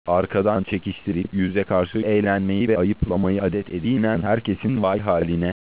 arkadan çekiştirip yüze karşı eğlenmeyi ve ayıplamayı adet edinen herkesin vay haline.